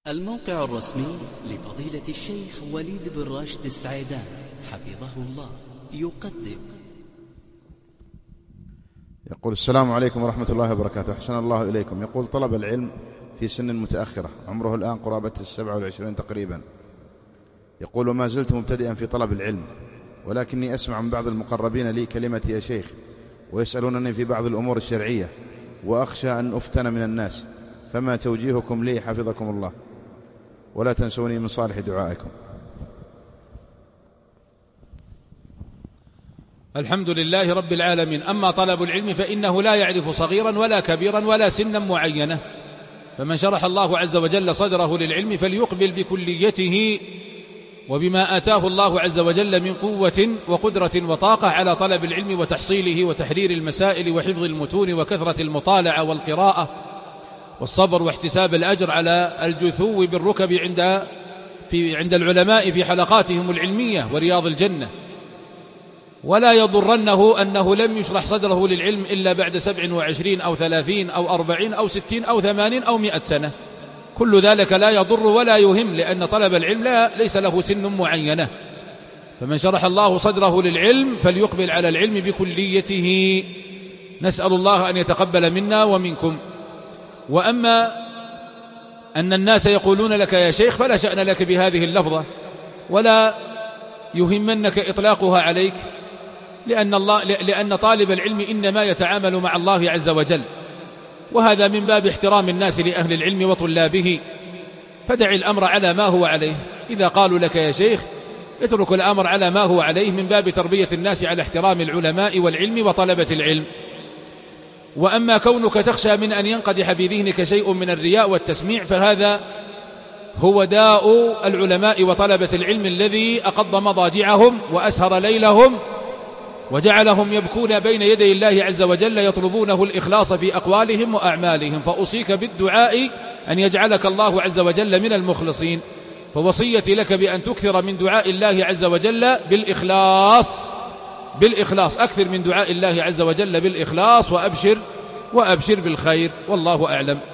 الموقع الرسمي لفضيلة الشيخ وليد بن راشد السعيدان حفظه الله يقدم. يقول: السلام عليكم ورحمة الله وبركاته. أحسن الله إليكم. يقول: طلب العلم في سن متأخرة، عمره الآن قرابة 27 تقريبا. يقول: وما زلت مبتدئا في طلب العلم، ولكني أسمع من بعض المقربين لي كلمة يا شيخ، ويسألونني في بعض الأمور الشرعية، وأخشى أن أفتن من الناس، فما توجيهكم لي حفظكم الله؟ ولا تنسوني من صالح دعائكم. الحمد لله رب العالمين. أما طلب العلم فإنه لا يعرف صغيرا ولا كبيرا ولا سنا معينة، فمن شرح الله عز وجل صدره للعلم فليقبل بكليته وبما آتاه الله عز وجل من قوة وقدرة وطاقة على طلب العلم وتحصيله وتحرير المسائل وحفظ المتون وكثرة المطالعة والقراءة والصبر واحتساب الأجر على الجثو بالركب عند العلماء في حلقاتهم العلمية ورياض الجنة. ولا يضرنه أنه لم يشرح صدره للعلم إلا بعد 27 أو 30 أو 40 أو 60 أو 80 أو 100 سنة. كل ذلك لا يضر ولا يهم، لأن طلب العلم ليس له سن معينة. فمن شرح الله صدره للعلم فليقبل على العلم بكليته. نسأل الله أن يتقبل منا ومنكم. وأما أن الناس يقولون لك يا شيخ فلا شأن لك بهذه اللفظة، ولا يهمنك إطلاقها عليك، لأن طالب العلم إنما يتعامل مع الله عز وجل، وهذا من باب احترام الناس لأهل العلم وطلابه. فدع الأمر على ما هو عليه. إذا قالوا لك يا شيخ اترك الأمر على ما هو عليه، من باب تربية الناس على احترام العلماء والعلم وطلبة العلم. وأما كونك تخشى من أن ينقدح في ذهنك شيء من الرياء والتسميع، فهذا هو داء العلماء وطلبة العلم الذي أقض مضاجعهم وأسهر ليلهم وجعلهم يبكون بين يدي الله عز وجل يطلبونه الإخلاص في أقوالهم وأعمالهم. فأوصيك بالدعاء أن يجعلك الله عز وجل من المخلصين. فوصيتي لك بأن تكثر من دعاء الله عز وجل بالإخلاص، أكثر من دعاء الله عز وجل بالإخلاص، وأبشر بالخير، والله أعلم.